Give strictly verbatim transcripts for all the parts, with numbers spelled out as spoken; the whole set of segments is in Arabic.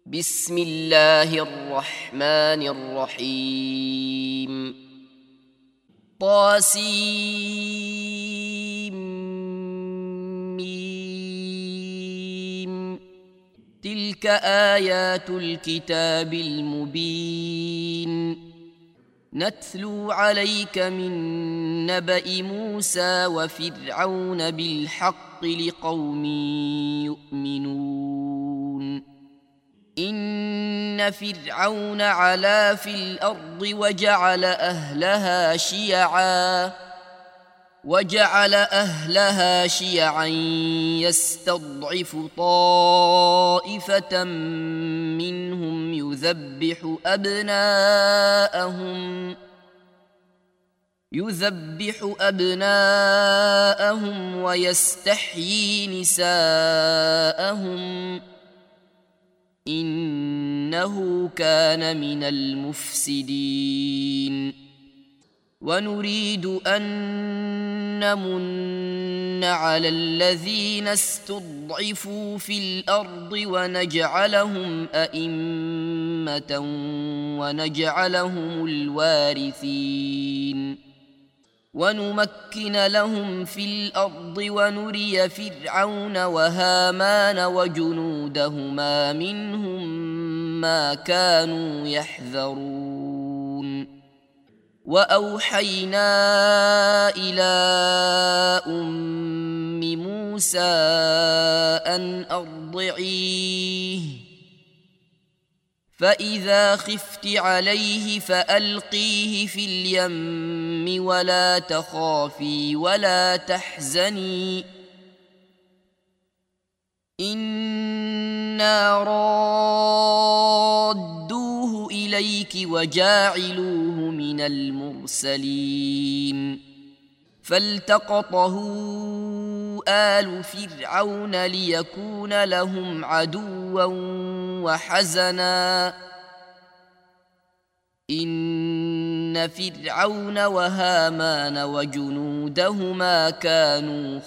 بسم الله الرحمن الرحيم طاسيم تلك آيات الكتاب المبين نتلو عليك من نبأ موسى وفرعون بالحق لقوم يؤمنون إن فرعون علا في الأرض وجعل أهلها شيعا وجعل أهلها شيعا يستضعف طائفة منهم يذبح أبناءهم يذبح أبناءهم ويستحيي نساءهم إنه كان من المفسدين ونريد أن نمن على الذين استضعفوا في الأرض ونجعلهم أئمة ونجعلهم الوارثين ونمكن لهم في الأرض ونري فرعون وهامان وجنودهما منهم ما كانوا يحذرون وأوحينا إلى أم موسى أن أرضعيه فإذا خفت عليه فألقيه في اليم ولا تخافي ولا تحزني إنا رادوه إليك وجاعلوه من المرسلين فالتقطه آل فرعون ليكون لهم عدوا وحزنا إن فرعون وهامان وجنودهما كانوا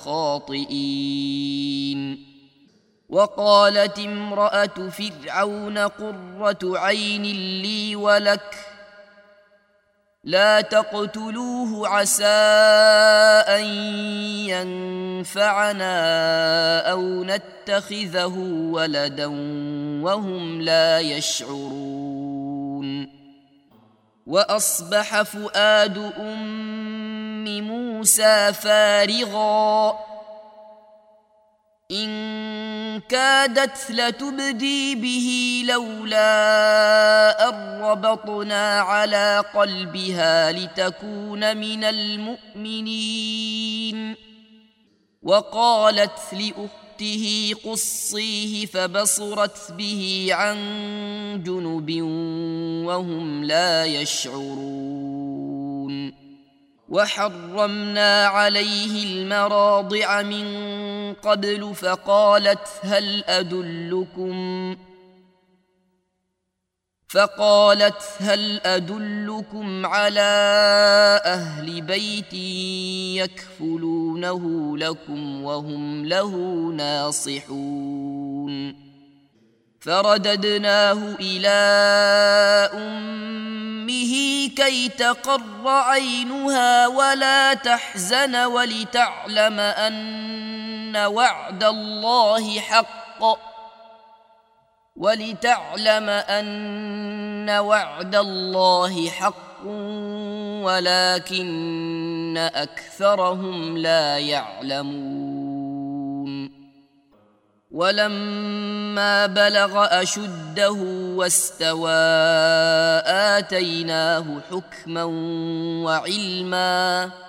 خاطئين وقالت امرأة فرعون قرة عين لي ولك لا تقتلوه عسى أن ينفعنا أو نتخذه ولدا وهم لا يشعرون وأصبح فؤاد أم موسى فارغا إن كادت لتبدي به لولا أن ربطنا على قلبها لتكون من المؤمنين وقالت لأخته قصيه فبصرت به عن جنب وهم لا يشعرون وحرمنا عليه المراضع من قبل فقالت هل أدلكم فقالت هل أدلكم على أهل بيت يكفلونه لكم وهم له ناصحون فرددناه إلى أمه كي تقر عينها ولا تحزن ولتعلم أن وعد الله حق ولتعلم أن وعد الله حق ولكن أكثرهم لا يعلمون ولما بلغ أشده واستوى آتيناه حكما وعلما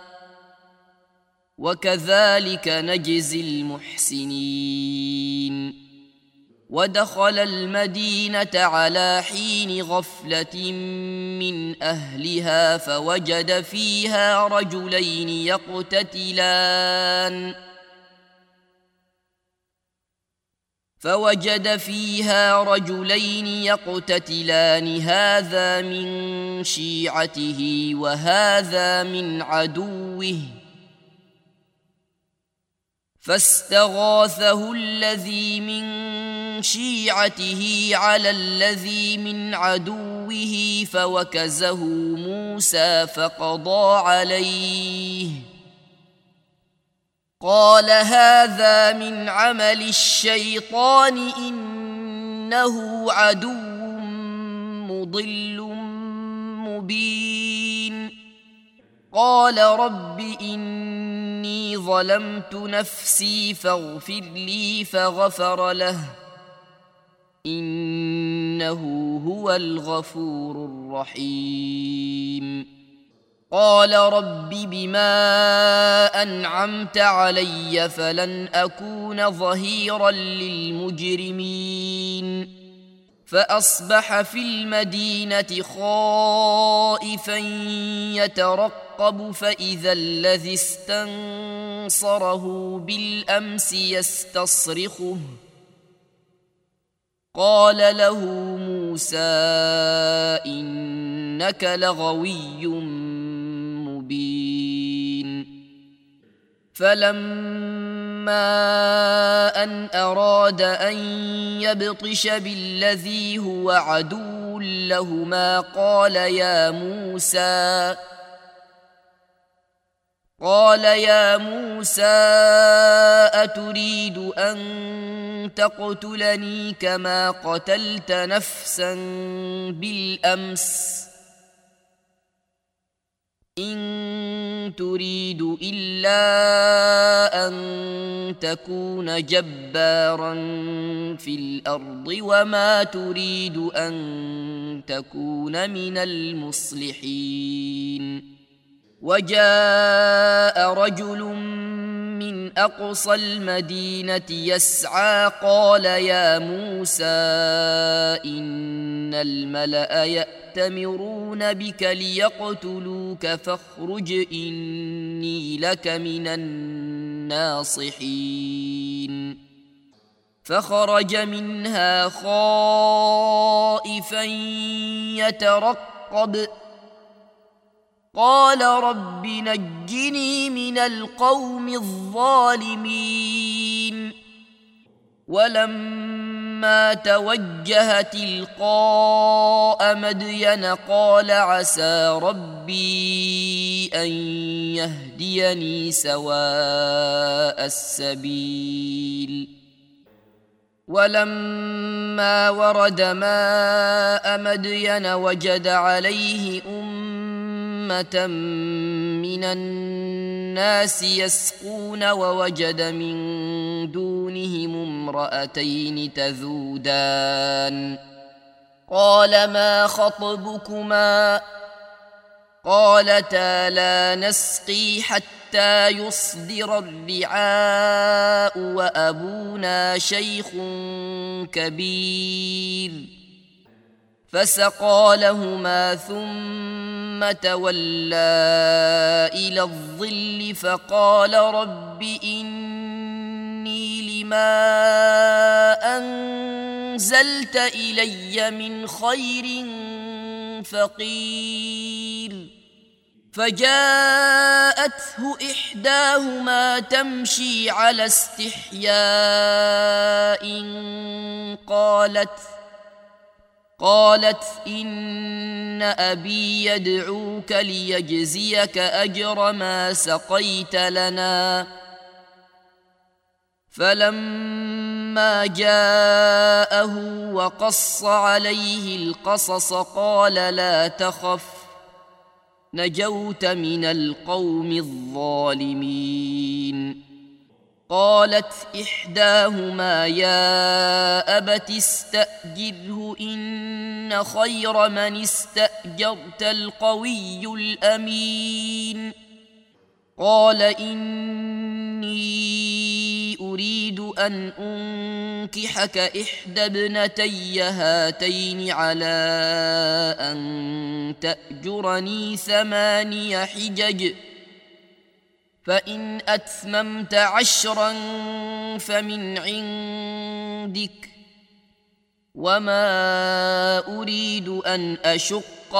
وكذلك نجزي المحسنين ودخل المدينة على حين غفلة من أهلها فوجد فيها رجلين يقتتلان فوجد فيها رجلين يقتتلان هذا من شيعته وهذا من عدوه فاستغاثه الذي من شيعته على الذي من عدوه فوكزه موسى فقضى عليه قال هذا من عمل الشيطان إنه عدو مضل مبين قال رب إني ظلمت نفسي فاغفر لي فغفر له إنه هو الغفور الرحيم قال رب بما أنعمت علي فلن أكون ظهيرا للمجرمين فأصبح في المدينة خائفا يترقب فإذا الذي استنصره بالأمس يستصرخه قال له موسى إنك لغوي مبين فلما أن أراد أن يبطش بالذي هو عدو لهما قال يا موسى قال يا موسى أتريد أن تقتلني كما قتلت نفسا بالأمس إن تريد إلا أن تكون جبارا في الأرض وما تريد أن تكون من المصلحين وجاء رجل من أقصى المدينة يسعى قال يا موسى إن الملأ يأتمرون بك ليقتلوك فاخرج إني لك من الناصحين فخرج منها خائفا يترقب قال رب نجني من القوم الظالمين ولما توجه تلقاء مدين قال عسى ربي أن يهديني سواء السبيل ولما ورد ماء مدين وجد عليه أمة من الناس يسقون ووجد من دونهم امرأتين تذودان قال ما خطبكما قالتا لا نسقي حتى يصدر الرعاء وأبونا شيخ كبير فسقى لهما ثم تولى إلى الظل فقال رب إني لما أنزلت إلي من خير فقير فجاءته إحداهما تمشي على استحياء قالت قالت إن أبي يدعوك ليجزيك أجر ما سقيت لنا فلما جاءه وقص عليه القصص قال لا تخف نجوت من القوم الظالمين قالت إحداهما يا أبت استأجره إن خير من استأجرت القوي الأمين قال إني أريد أن أنكحك إحدى ابنتي هاتين على أن تأجرني ثماني حجج فإن أتممت عشرا فمن عندك وما أريد أن أشق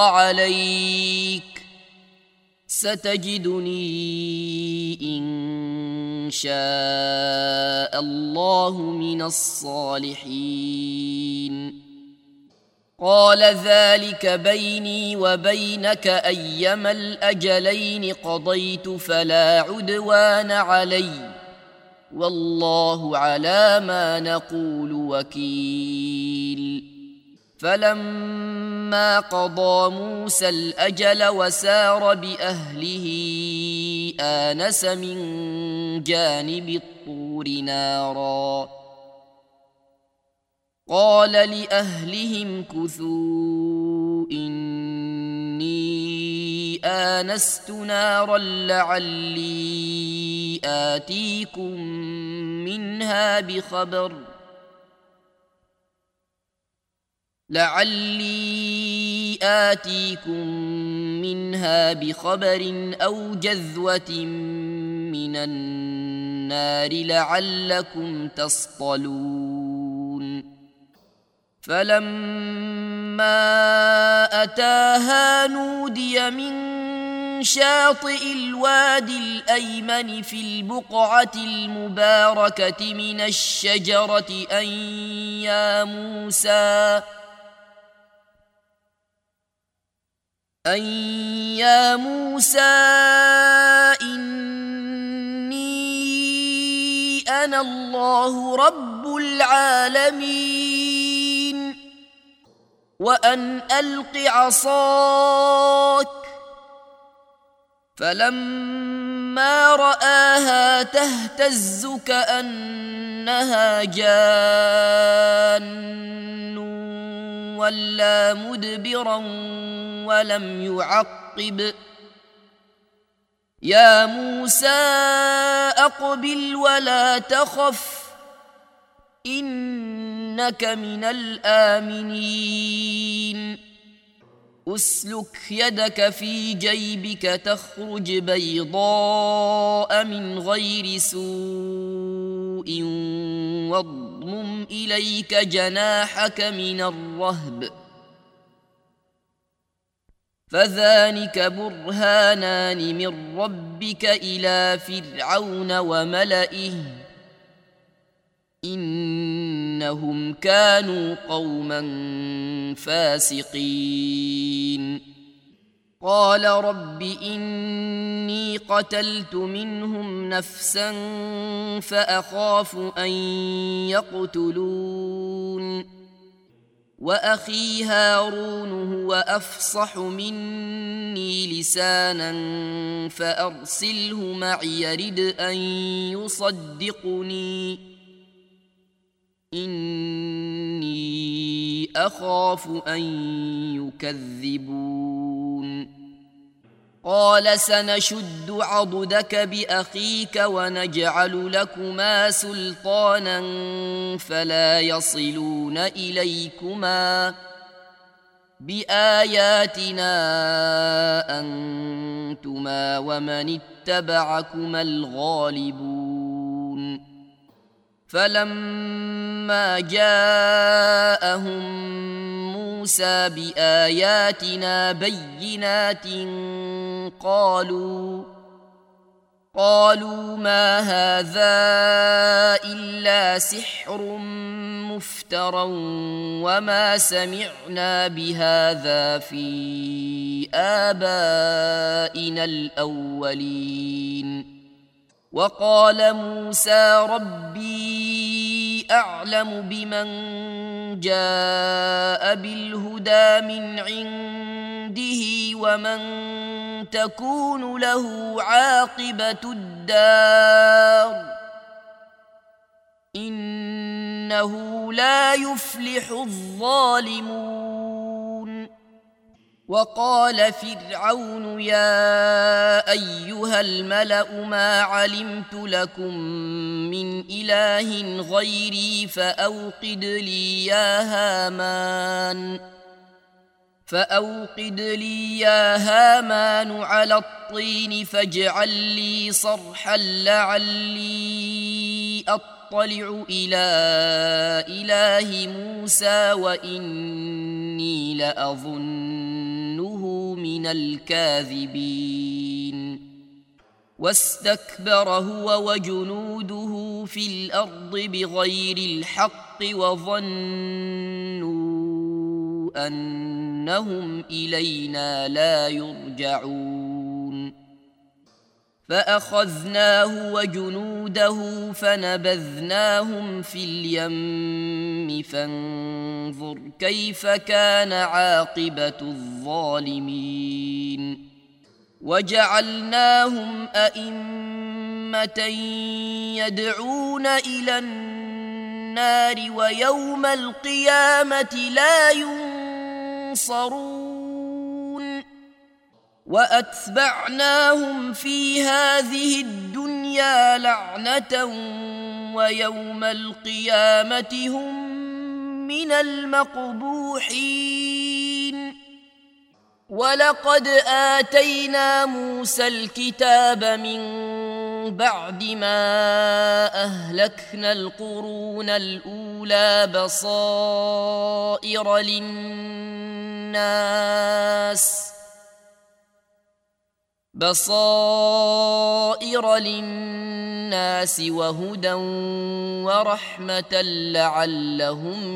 عليك ستجدني إن شاء الله من الصالحين. قال ذلك بيني وبينك أيما الأجلين قضيت فلا عدوان علي والله على ما نقول وكيل. فلما قضى موسى الأجل وسار بأهله آنس من جانب الطور نارا قال لأهلهم كثوا إني آنست نارا لعلي آتيكم منها بخبر لعلي آتيكم منها بخبر أو جذوة من النار لعلكم تصطلون. فلما أتاها نودي من شاطئ الوادي الأيمن في البقعة المباركة من الشجرة أن يا موسى أن يا موسى إني أنا الله رب العالمين وأن ألق عصاك. فلما رآها تهتز كأنها جان ولا مدبرا ولم يعقب يا موسى أقبل ولا تخف إنك من الآمنين. أسلك يدك في جيبك تخرج بيضاء من غير سوء واضمم إليك جناحك من الرهب فذلك برهانان من ربك إلى فرعون وملئه إنهم كانوا قوما فاسقين. قال رب إني قتلت منهم نفسا فأخاف أن يقتلون وأخي هارون هو أفصح مني لسانا فأرسله معي يرد أن يصدقني إني أخاف أن يكذبون. قال سنشد عضدك بأخيك ونجعل لكما سلطانا فلا يصلون إليكما بآياتنا أنتما ومن اتبعكما الغالبون. فلما جاءهم موسى بآياتنا بينات قالوا قالوا ما هذا إلا سحر مفترى وما سمعنا بهذا في آبائنا الأولين. وقال موسى ربي أعلم بمن جاء بالهدى من عنده ومن تكون له عاقبة الدار إنه لا يفلح الظالمون. وقال فرعون يا أيها الملأ ما علمت لكم من إله غيري فأوقد لي يا هامان فأوقد لي يا هامان على الطين فاجعل لي صرحا لعلي أطلع إلى إله موسى وإني لأظنه من الكاذبين. واستكبر هو وجنوده في الأرض بغير الحق وظنوا أنهم إلينا لا يرجعون فأخذناه وجنوده فنبذناهم في اليم فانظر كيف كان عاقبة الظالمين وجعلناهم أئمة يدعون إلى النار ويوم القيامة لا ينصرون وأتبعناهم في هذه الدنيا لعنة ويوم القيامة هم من المقبوحين ولقد آتينا موسى الكتاب من بعد ما أهلكنا القرون الأولى بصائر للناس بصائر للناس وهدى ورحمة لعلهم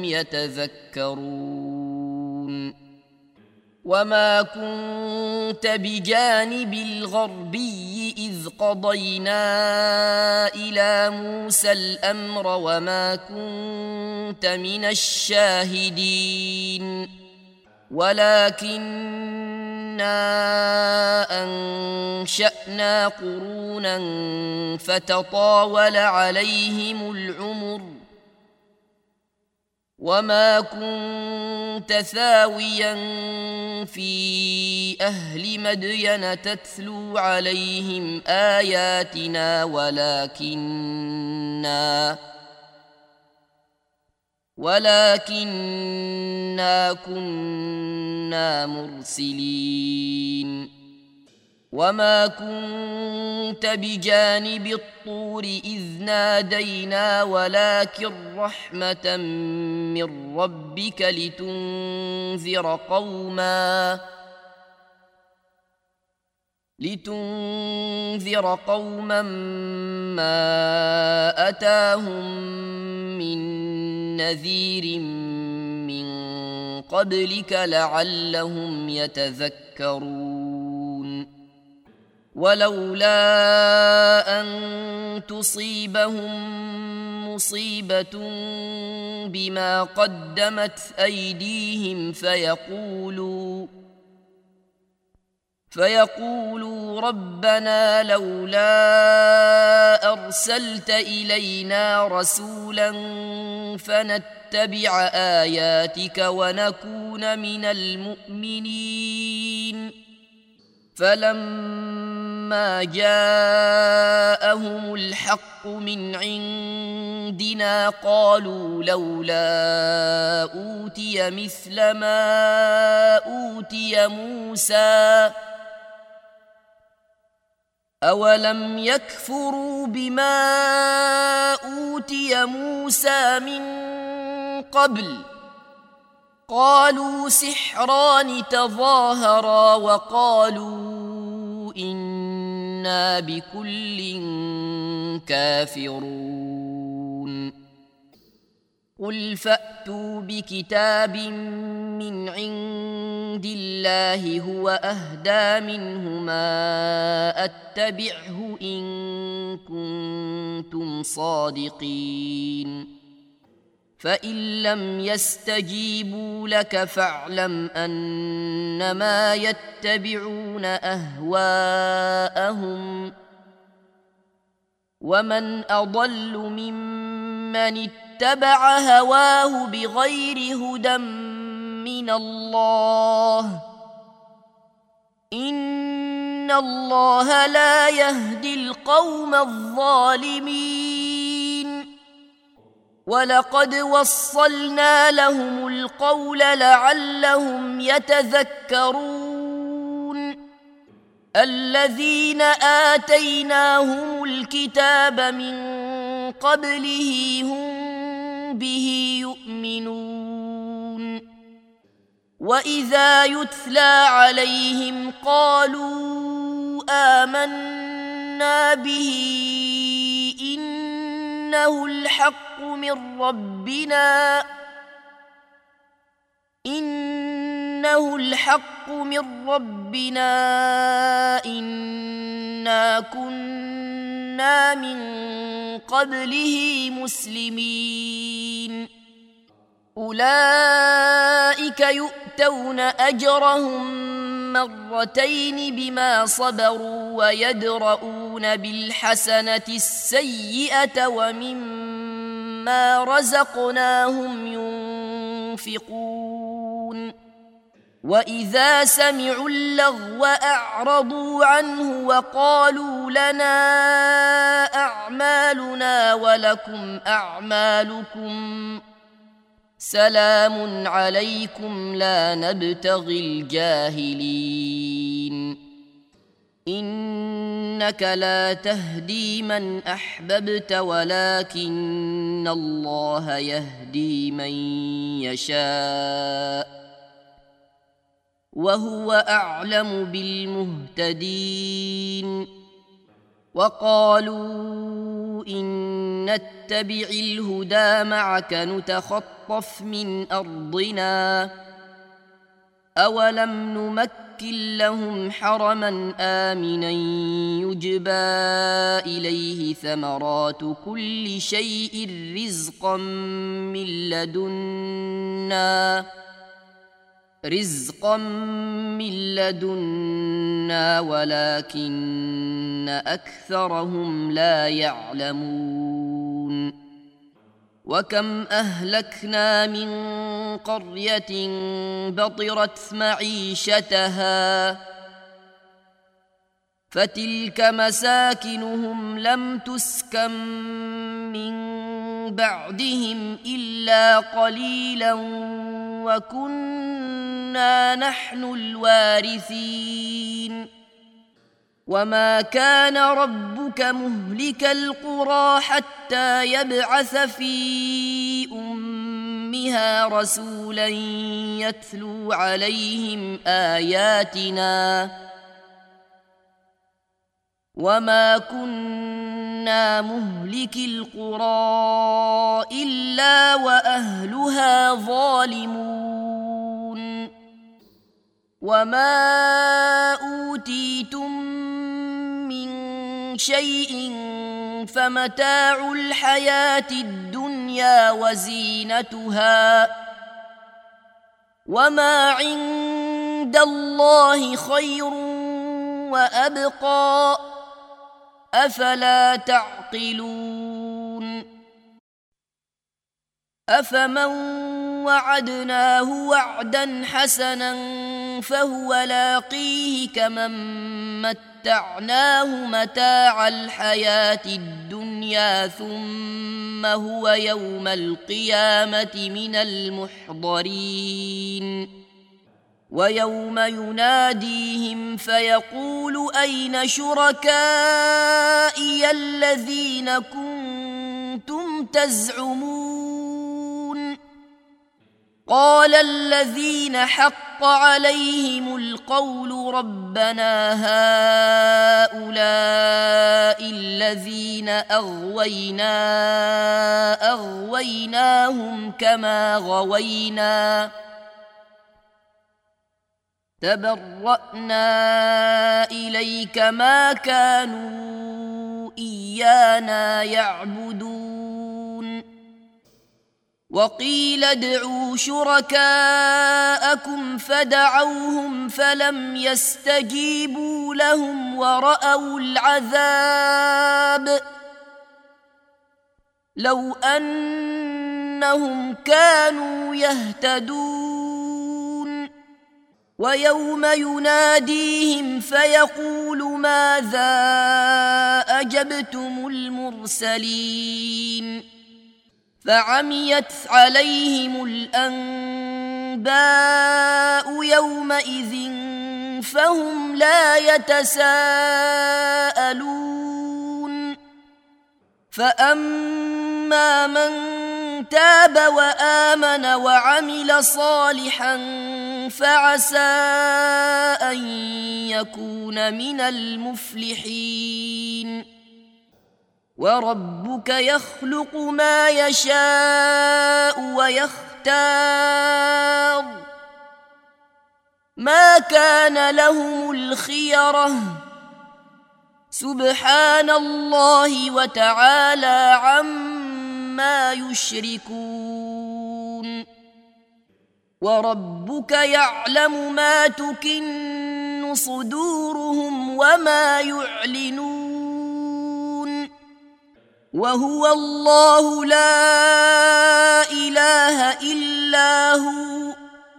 يتذكرون وما كنت بجانب الغربي إذ قضينا إلى موسى الأمر وما كنت من الشاهدين ولكننا أنشأنا قرونا فتطاول عليهم العمر وما كنت ثاويا في أهل مدين تتلو عليهم آياتنا ولكننا ولكننا كنا مرسلين وما كنت بجانب الطور إذ نادينا ولكن رحمة من ربك لتنذر قوما لتنذر قوما ما أتاهم من نذير من قبلك لعلهم يتذكرون ولولا أن تصيبهم مصيبة بما قدمت أيديهم فيقولوا فيقولوا ربنا لولا أرسلت إلينا رسولا فنتبع آياتك ونكون من المؤمنين فلما جاءهم الحق من عندنا قالوا لولا أوتي مثل ما أوتي موسى أولم يكفروا بما أوتي موسى من قبل قالوا سحران تظاهرا وقالوا إنا بكل كافرون قل فأتوا بكتاب من عند الله هو أهدى منهما أتبعه إن كنتم صادقين فإن لم يستجيبوا لك فاعلم أنما يتبعون أهواءهم ومن أضل ممن اتبع هواه بغير هدى من الله إن الله لا يهدي القوم الظالمين ولقد وصلنا لهم القول لعلهم يتذكرون الذين آتيناهم الكتاب من قبله هم به يؤمنون وإذا يتلى عليهم قالوا آمنا آمنا به إنه الحق من ربنا إنه الحق من ربنا إنا كنا من قبله مسلمين أولئك يؤتون أجرهم مرتين بما صبروا ويدرؤون بالحسنة السيئة ومما رزقناهم ينفقون وإذا سمعوا اللغو أعرضوا عنه وقالوا لنا أعمالنا ولكم أعمالكم سلام عليكم لا نبتغي الجاهلين إنك لا تهدي من أحببت ولكن الله يهدي من يشاء وهو أعلم بالمهتدين وقالوا إن نتبع الهدى معك نتخطف من أرضنا أولم نمكن لهم حرما آمنا يجبى إليه ثمرات كل شيء رزقا من لدنا رزقا من لدنا ولكن أكثرهم لا يعلمون وكم أهلكنا من قرية بطرت معيشتها فتلك مساكنهم لم تسكن من بعدهم إلا قليلا وكنا نحن الوارثين وما كان ربك مهلك القرى حتى يبعث في أمها رسولا يتلو عليهم آياتنا وما كنا مهلك القرى إلا وأهلها ظالمون وما أوتيتم من شيء فمتاع الحياة الدنيا وزينتها وما عند الله خير وأبقى أفلا تعقلون أفمن وعدناه وعدا حسنا فهو لاقيه كمن متعناه متاع الحياة الدنيا ثم هو يوم القيامة من المحضرين ويوم يناديهم فيقول أين شركائي الذين كنتم تزعمون قال الذين حق عليهم القول ربنا هؤلاء الذين أغوينا أغويناهم كما غوينا تبرأنا إليك ما كانوا إيانا يعبدون وقيل ادعوا شركاءكم فدعوهم فلم يستجيبوا لهم ورأوا العذاب لو أنهم كانوا يهتدون ويوم يناديهم فيقول ماذا أجبتم المرسلين فعميت عليهم الأنباء يومئذ فهم لا يتساءلون فأما من تاب وآمن وعمل صالحا فعسى أن يكون من المفلحين وربك يخلق ما يشاء ويختار ما كان لهم الخيرة سبحان الله وتعالى عما يشركون وربك يعلم ما تكن صدورهم وما يعلنون وهو الله لا إله إلا هو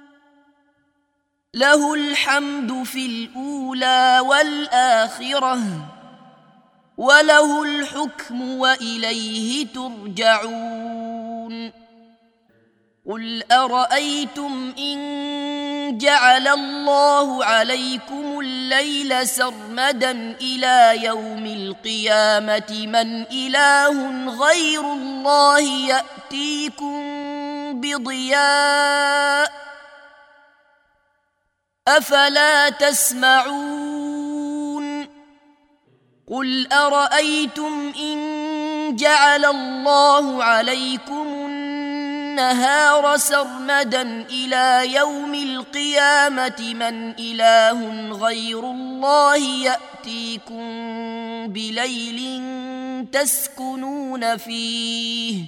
له الحمد في الأولى والآخرة وله الحكم وإليه ترجعون قل أرأيتم إن جعل الله عليكم الليل سرمدا إلى يوم القيامة من إله غير الله يأتيكم بضياء أفلا تسمعون قل أرأيتم إن جعل الله عليكم النهار سرمدا إلى يوم القيامة من إله غير الله يأتيكم بليل تسكنون فيه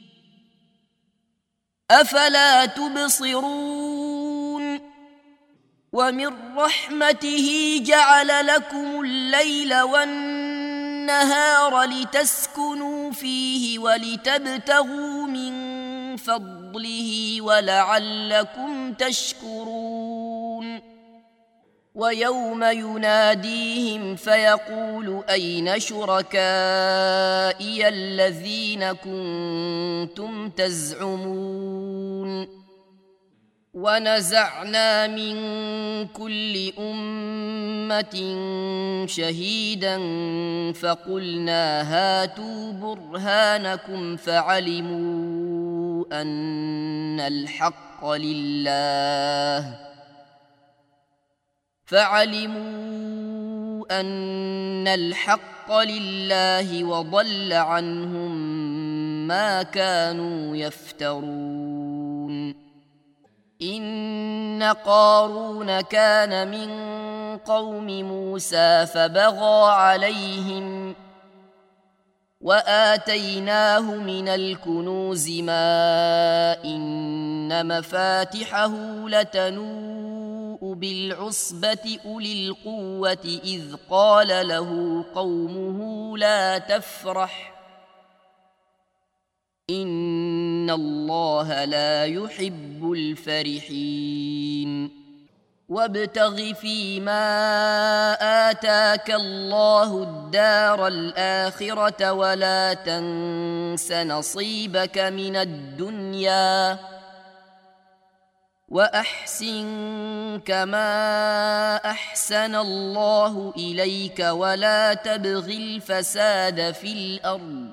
أفلا تبصرون ومن رحمته جعل لكم الليل والنهار لتسكنوا فيه ولتبتغوا من فضله ولعلكم تشكرون ويوم يناديهم فيقول أين شركائي الذين كنتم تزعمون ونزعنا من كل أمة شهيدا فقلنا هاتوا برهانكم فعلموا أن الحق لله فعلموا أن الحق لله وضل عنهم ما كانوا يفترون إن قارون كان من قوم موسى فبغى عليهم وآتيناه من الكنوز ما إن مفاتحه لتنوء بالعصبة أولي القوة إذ قال له قومه لا تفرح إن الله لا يحب الفرحين وابتغ فيما آتاك الله الدار الآخرة ولا تنس نصيبك من الدنيا وأحسن كما أحسن الله إليك ولا تبغ الفساد في الأرض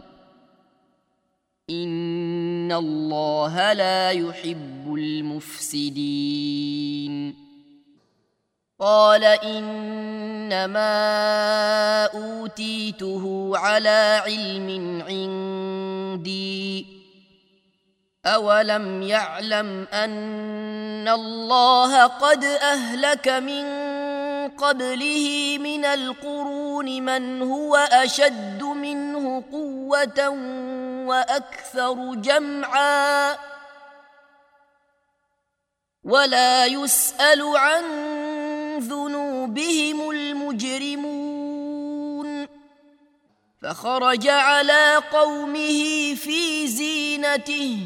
إن الله لا يحب المفسدين قال إنما أوتيته على علم عندي أولم يعلم أن الله قد أهلك من قبله من القرون من هو أشد منه قوة وأكثر جمعا ولا يسأل عن ذنوبهم المجرمون فخرج على قومه في زينته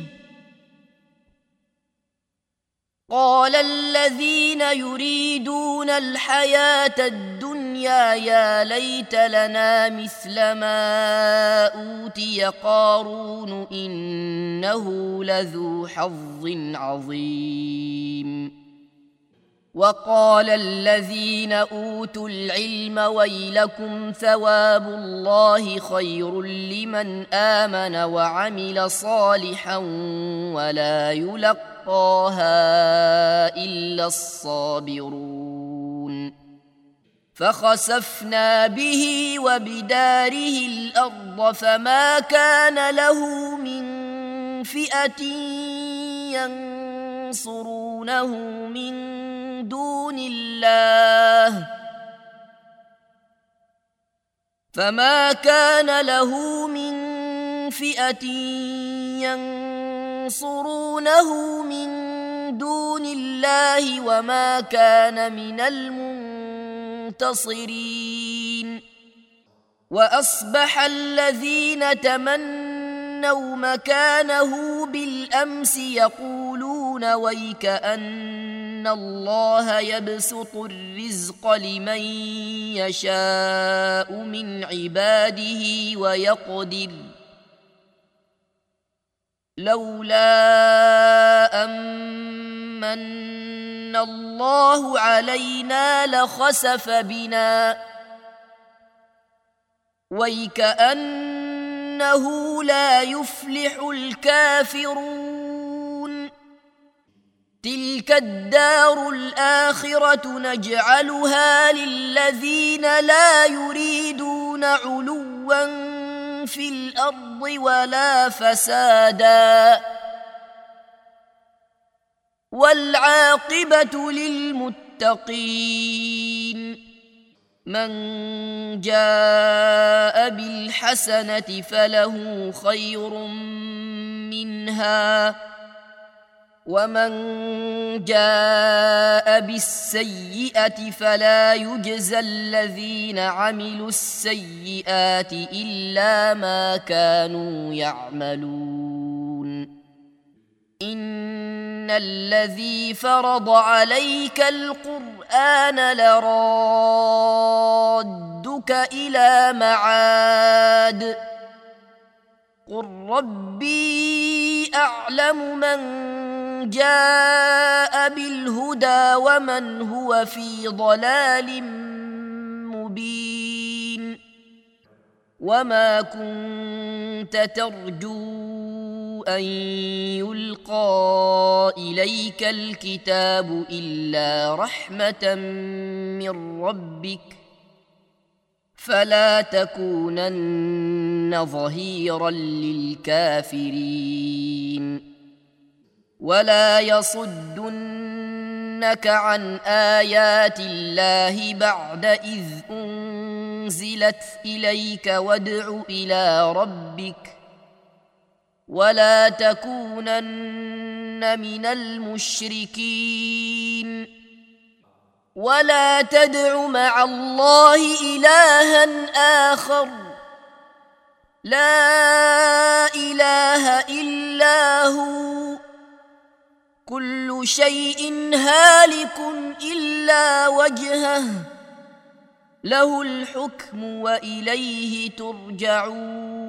قال الذين يريدون الحياة الدنيا يا ليت لنا مثل ما أوتي قارون إنه لذو حظ عظيم وقال الذين أوتوا العلم ويلكم ثواب الله خير لمن آمن وعمل صالحا ولا يلقاها إلا الصابرون فخسفنا به وبداره الأرض فما كان له من فئة ينصرونه من دون الله فما كان له من فئة ينصرونه من دون الله وما كان من المنتصرين وأصبح الذين تمنوا مكانه بالأمس يقولون ويك أن الله يبسط الرزق لمن يشاء من عباده ويقدر لولا أمن الله علينا لخسف بنا ويكأنه لا يفلح الكافرون تلك الدار الآخرة نجعلها للذين لا يريدون علوا في الأرض ولا فسادا والعاقبة للمتقين من جاء بالحسنة فله خير منها ومن جاء بالسيئة فلا يجزى الذين عملوا السيئات إلا ما كانوا يعملون إن الذي فرض عليك القرآن لرادك إلى معاد قل ربي أعلم من جاء بالهدى ومن هو في ضلال مبين وما كنت ترجو أن يلقى إليك الكتاب إلا رحمة من ربك فلا تكونن ظهيرا للكافرين ولا يصدنك عن آيات الله بعد إذ أنزلت إليك وادع إلى ربك ولا تكونن من المشركين ولا تدع مع الله إلها آخر لا إله إلا هو كل شيء هالك إلا وجهه له الحكم وإليه ترجعون